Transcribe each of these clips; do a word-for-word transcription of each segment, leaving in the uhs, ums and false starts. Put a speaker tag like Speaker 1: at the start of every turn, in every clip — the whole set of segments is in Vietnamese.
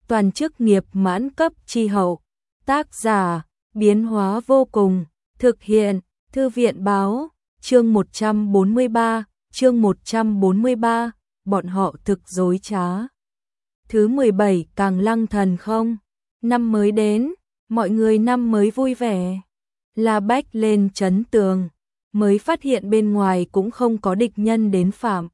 Speaker 1: toàn chức nghiệp mãn cấp chi hậu. Tác giả, biến hóa vô cùng, thực hiện, Thư viện báo, chương một trăm bốn mươi ba, chương một trăm bốn mươi ba, bọn họ thực dối trá. Thứ mười bảy càng lăng thần không? Năm mới đến, mọi người năm mới vui vẻ. La Bách lên trấn tường, mới phát hiện bên ngoài cũng không có địch nhân đến phạm,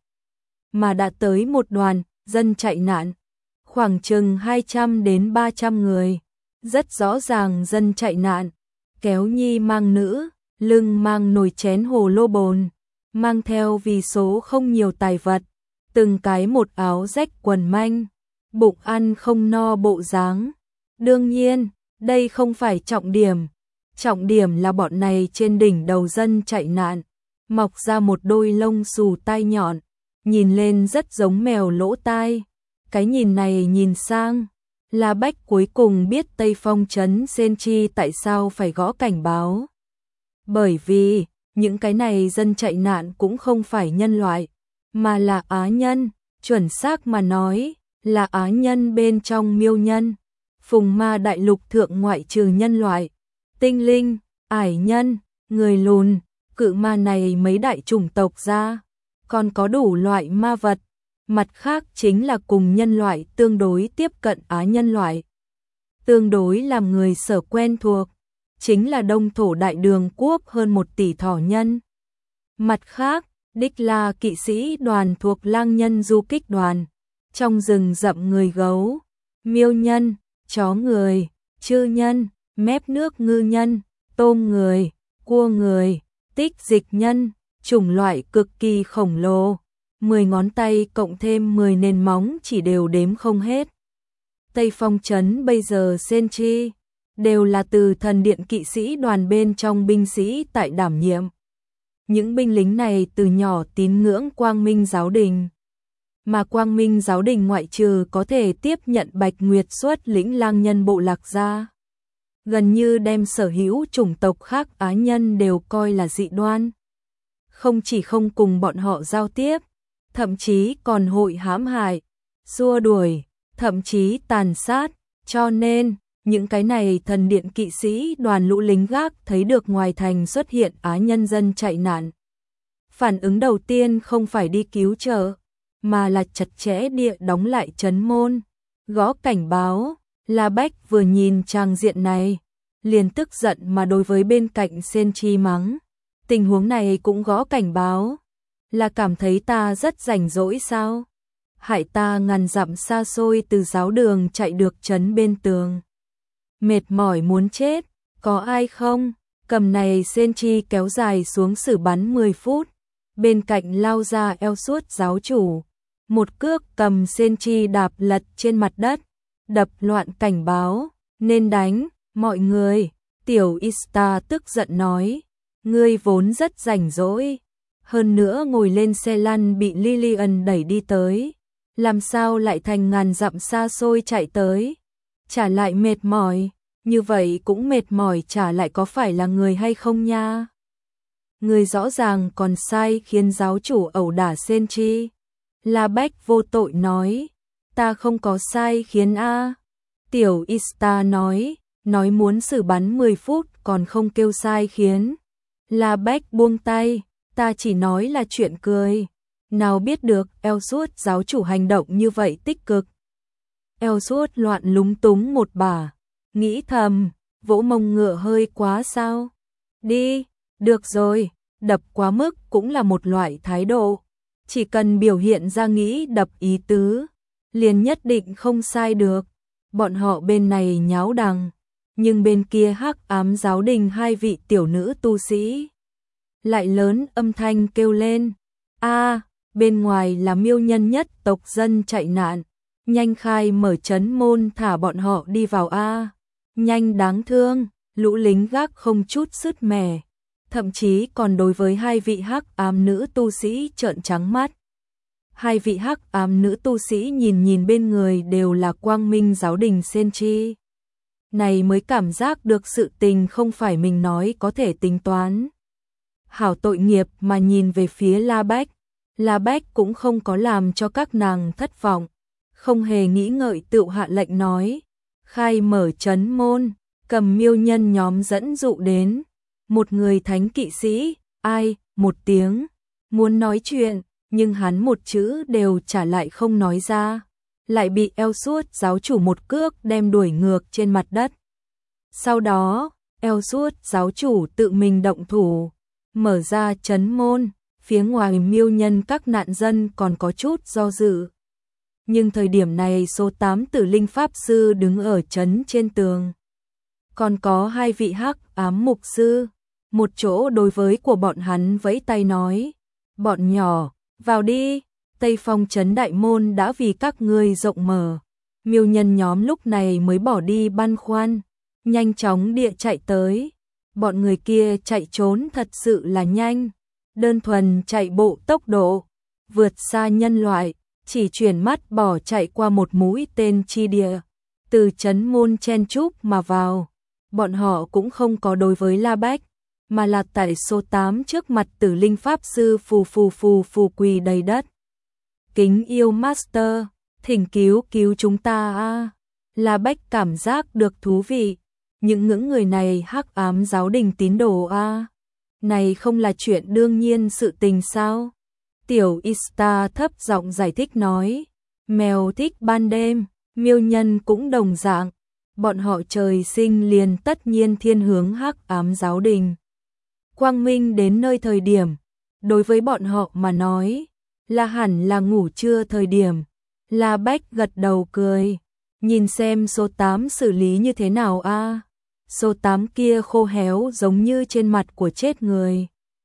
Speaker 1: mà đã tới một đoàn dân chạy nạn, khoảng chừng hai trăm đến ba trăm người. Rất rõ ràng dân chạy nạn, kéo nhi mang nữ, lưng mang nồi chén hồ lô bồn, mang theo vì số không nhiều tài vật, từng cái một áo rách quần manh, bụng ăn không no bộ dáng. Đương nhiên, đây không phải trọng điểm. Trọng điểm là bọn này trên đỉnh đầu dân chạy nạn, mọc ra một đôi lông xù tai nhọn, nhìn lên rất giống mèo lỗ tai. Cái nhìn này nhìn sang, La Bách cuối cùng biết Tây Phong trấn Sen Chi tại sao phải gõ cảnh báo. Bởi vì, những cái này dân chạy nạn cũng không phải nhân loại, mà là á nhân, chuẩn xác mà nói, là á nhân bên trong miêu nhân. Phùng ma đại lục thượng ngoại trừ nhân loại, tinh linh, ải nhân, người lùn, cự ma này mấy đại chủng tộc ra, còn có đủ loại ma vật. Mặt khác chính là cùng nhân loại tương đối tiếp cận á nhân loại. Tương đối làm người sở quen thuộc, chính là đông thổ đại đường quốc hơn một tỷ thỏ nhân. Mặt khác, đích là kỵ sĩ đoàn thuộc lang nhân du kích đoàn, trong rừng rậm người gấu, miêu nhân, chó người, chư nhân, mép nước ngư nhân, tôm người, cua người, tích dịch nhân, chủng loại cực kỳ khổng lồ. Mười ngón tay cộng thêm mười nền móng chỉ đều đếm không hết. Tây Phong trấn bây giờ Sen Chi đều là từ thần điện kỵ sĩ đoàn bên trong binh sĩ tại đảm nhiệm. Những binh lính này từ nhỏ tín ngưỡng Quang Minh giáo đình, mà Quang Minh giáo đình ngoại trừ có thể tiếp nhận Bạch Nguyệt xuất lĩnh lang nhân bộ lạc ra, gần như đem sở hữu chủng tộc khác á nhân đều coi là dị đoan. Không chỉ không cùng bọn họ giao tiếp, thậm chí còn hội hãm hại, xua đuổi, thậm chí tàn sát, cho nên những cái này thần điện kỵ sĩ đoàn lũ lính gác thấy được ngoài thành xuất hiện á nhân dân chạy nạn. Phản ứng đầu tiên không phải đi cứu trợ, mà là chặt chẽ địa đóng lại trấn môn, gõ cảnh báo. La Bách vừa nhìn trang diện này, liền tức giận mà đối với bên cạnh Sen Chi mắng. Tình huống này cũng gõ cảnh báo, là cảm thấy ta rất rảnh rỗi sao? Hại ta ngàn dặm xa xôi từ giáo đường chạy được trấn bên tường. Mệt mỏi muốn chết, có ai không? Cầm này Sen Chi kéo dài xuống xử bắn mười phút, bên cạnh lao ra eo suốt giáo chủ. Một cước cầm Sen Chi đạp lật trên mặt đất, đập loạn cảnh báo, nên đánh, mọi người. Tiểu Ista tức giận nói, ngươi vốn rất rảnh rỗi, hơn nữa ngồi lên xe lăn bị Lillian đẩy đi tới, làm sao lại thành ngàn dặm xa xôi chạy tới, trả lại mệt mỏi, như vậy cũng mệt mỏi trả lại có phải là người hay không nha? Người rõ ràng còn sai khiến giáo chủ ẩu đả Sen Chi. La Bách vô tội nói, ta không có sai khiến a. Tiểu Ista nói, nói muốn xử bắn mười phút còn không kêu sai khiến. La Bách buông tay, ta chỉ nói là chuyện cười. Nào biết được Elsuốt giáo chủ hành động như vậy tích cực. Elsuốt loạn lúng túng một bà, nghĩ thầm, vỗ mông ngựa hơi quá sao? Đi, được rồi, đập quá mức cũng là một loại thái độ. Chỉ cần biểu hiện ra nghĩ đập ý tứ, liền nhất định không sai được. Bọn họ bên này nháo đằng, nhưng bên kia hắc ám giáo đình hai vị tiểu nữ tu sĩ lại lớn âm thanh kêu lên, a, bên ngoài là miêu nhân nhất tộc dân chạy nạn, nhanh khai mở trấn môn thả bọn họ đi vào a. Nhanh đáng thương, lũ lính gác không chút sứt mẻ, thậm chí còn đối với hai vị hắc ám nữ tu sĩ trợn trắng mắt. Hai vị hắc ám nữ tu sĩ nhìn nhìn bên người đều là Quang Minh giáo đình Sen Chi. Này mới cảm giác được sự tình không phải mình nói có thể tính toán. Hảo tội nghiệp mà nhìn về phía La Bách. La Bách cũng không có làm cho các nàng thất vọng. không hề nghĩ ngợi tựu hạ lệnh nói, khai mở trấn môn, cầm miêu nhân nhóm dẫn dụ đến, một người thánh kỵ sĩ, ai, một tiếng, muốn nói chuyện, nhưng hắn một chữ đều trả lại không nói ra, lại bị eo suốt giáo chủ một cước đem đuổi ngược trên mặt đất. Sau đó, eo suốt giáo chủ tự mình động thủ, mở ra trấn môn, phía ngoài miêu nhân các nạn dân còn có chút do dự. Nhưng thời điểm này số tám tử linh pháp sư đứng ở trấn trên tường. Còn có hai vị hắc ám mục sư, một chỗ đối với của bọn hắn vẫy tay nói, bọn nhỏ, vào đi, Tây Phong trấn đại môn đã vì các ngươi rộng mở. Miêu nhân nhóm lúc này mới bỏ đi băn khoăn, nhanh chóng địa chạy tới. Bọn người kia chạy trốn thật sự là nhanh, đơn thuần chạy bộ tốc độ, vượt xa nhân loại, chỉ chuyển mắt bỏ chạy qua một mũi tên chi địa, từ trấn môn chen chúc mà vào. Bọn họ cũng không có đối với La Bách, mà là tại số tám trước mặt tử linh pháp sư phù phù phù phù quỳ đầy đất. Kính yêu Master, thỉnh cứu cứu chúng ta a. La Bách cảm giác được thú vị, những ngưỡng người này hắc ám giáo đình tín đồ a. Này không là chuyện đương nhiên sự tình sao? Tiểu Ista thấp giọng giải thích nói, mèo thích ban đêm, miêu nhân cũng đồng dạng, bọn họ trời sinh liền tất nhiên thiên hướng hắc ám giáo đình. Quang minh đến nơi thời điểm, đối với bọn họ mà nói, là hẳn là ngủ trưa thời điểm. La Bách gật đầu cười, nhìn xem số tám xử lý như thế nào a. Số tám kia khô héo giống như trên mặt của chết người,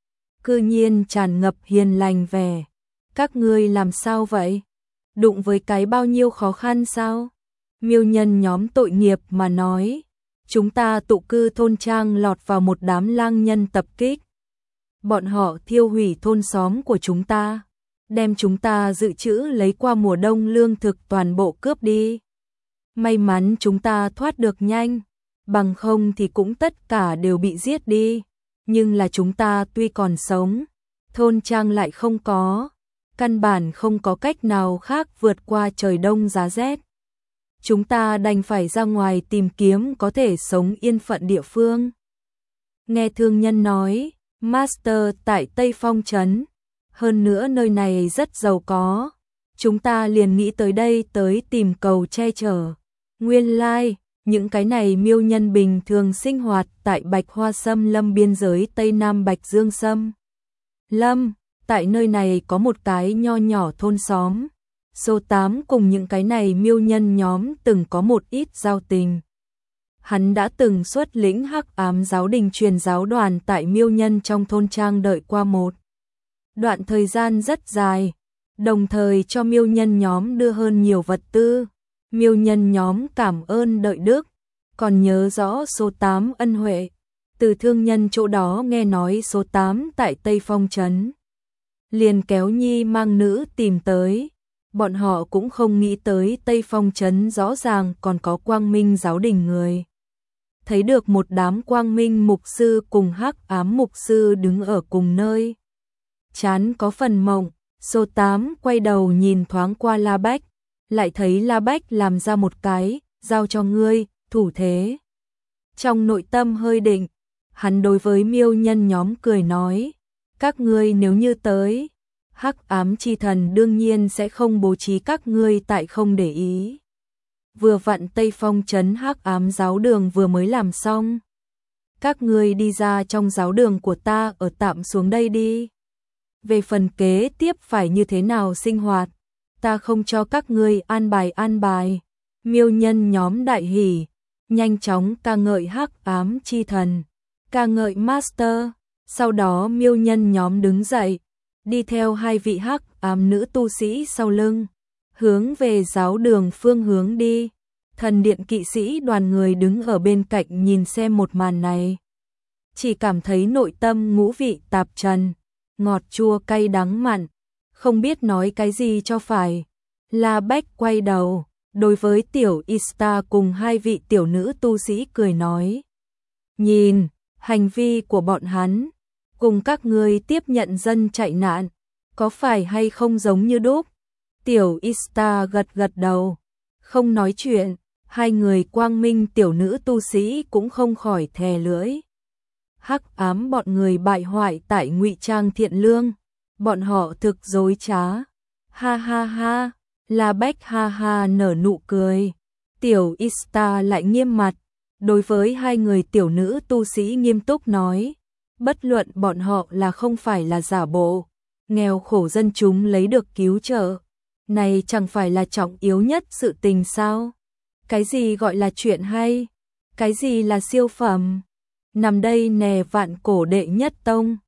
Speaker 1: cư nhiên tràn ngập hiền lành vẻ. Các ngươi làm sao vậy? Đụng với cái bao nhiêu khó khăn sao? Miêu nhân nhóm tội nghiệp mà nói, chúng ta tụ cư thôn trang lọt vào một đám lang nhân tập kích. Bọn họ thiêu hủy thôn xóm của chúng ta, đem chúng ta dự trữ lấy qua mùa đông lương thực toàn bộ cướp đi. May mắn chúng ta thoát được nhanh, bằng không thì cũng tất cả đều bị giết đi. Nhưng là chúng ta tuy còn sống, thôn trang lại không có, căn bản không có cách nào khác vượt qua trời đông giá rét. Chúng ta đành phải ra ngoài tìm kiếm có thể sống yên phận địa phương. Nghe thương nhân nói, Master tại Tây Phong trấn, hơn nữa nơi này rất giàu có, chúng ta liền nghĩ tới đây tới tìm cầu che chở. Nguyên lai, like, những cái này miêu nhân bình thường sinh hoạt tại Bạch Hoa Sâm Lâm biên giới Tây Nam Bạch Dương Sâm Lâm, tại nơi này có một cái nho nhỏ thôn xóm. Số tám cùng những cái này miêu nhân nhóm từng có một ít giao tình. Hắn đã từng xuất lĩnh hắc ám giáo đình truyền giáo đoàn tại miêu nhân trong thôn trang đợi qua một đoạn thời gian rất dài, đồng thời cho miêu nhân nhóm đưa hơn nhiều vật tư. Miêu nhân nhóm cảm ơn đợi đức, còn nhớ rõ số tám ân huệ. Từ thương nhân chỗ đó nghe nói số tám tại Tây Phong trấn, liền kéo nhi mang nữ tìm tới. Bọn họ cũng không nghĩ tới Tây Phong trấn rõ ràng còn có quang minh giáo đình người. Thấy được một đám quang minh mục sư cùng hắc ám mục sư đứng ở cùng nơi, chán có phần mộng. Số tám quay đầu nhìn thoáng qua La Bách, lại thấy La Bách làm ra một cái giao cho ngươi thủ thế. Trong nội tâm hơi định, hắn đối với miêu nhân nhóm cười nói, các ngươi nếu như tới, hắc ám chi thần đương nhiên sẽ không bố trí các ngươi tại không để ý. Vừa vặn Tây Phong trấn hắc ám giáo đường vừa mới làm xong, các ngươi đi ra trong giáo đường của ta ở tạm xuống đây đi. Về phần kế tiếp phải như thế nào sinh hoạt, ta không cho các ngươi an bài an bài. Miêu nhân nhóm đại hỉ, nhanh chóng ca ngợi hắc ám chi thần, ca ngợi Master. Sau đó miêu nhân nhóm đứng dậy, đi theo hai vị hắc ám nữ tu sĩ sau lưng, hướng về giáo đường phương hướng đi. Thần điện kỵ sĩ đoàn người đứng ở bên cạnh nhìn xem một màn này, chỉ cảm thấy nội tâm ngũ vị tạp trần, ngọt chua cay đắng mặn, không biết nói cái gì cho phải. La Bách quay đầu, đối với tiểu Ista cùng hai vị tiểu nữ tu sĩ cười nói, nhìn, hành vi của bọn hắn, cùng các ngươi tiếp nhận dân chạy nạn, có phải hay không giống như đúc? Tiểu Ista gật gật đầu, không nói chuyện, hai người quang minh tiểu nữ tu sĩ cũng không khỏi thè lưỡi. Hắc ám bọn người bại hoại tại ngụy trang thiện lương, bọn họ thực dối trá. Ha ha ha, La Bách ha ha nở nụ cười. Tiểu Ista lại nghiêm mặt, đối với hai người tiểu nữ tu sĩ nghiêm túc nói, bất luận bọn họ là không phải là giả bộ, nghèo khổ dân chúng lấy được cứu trợ, này chẳng phải là trọng yếu nhất sự tình sao? Cái gì gọi là chuyện hay? Cái gì là siêu phẩm? Nằm đây nè vạn cổ đệ nhất tông.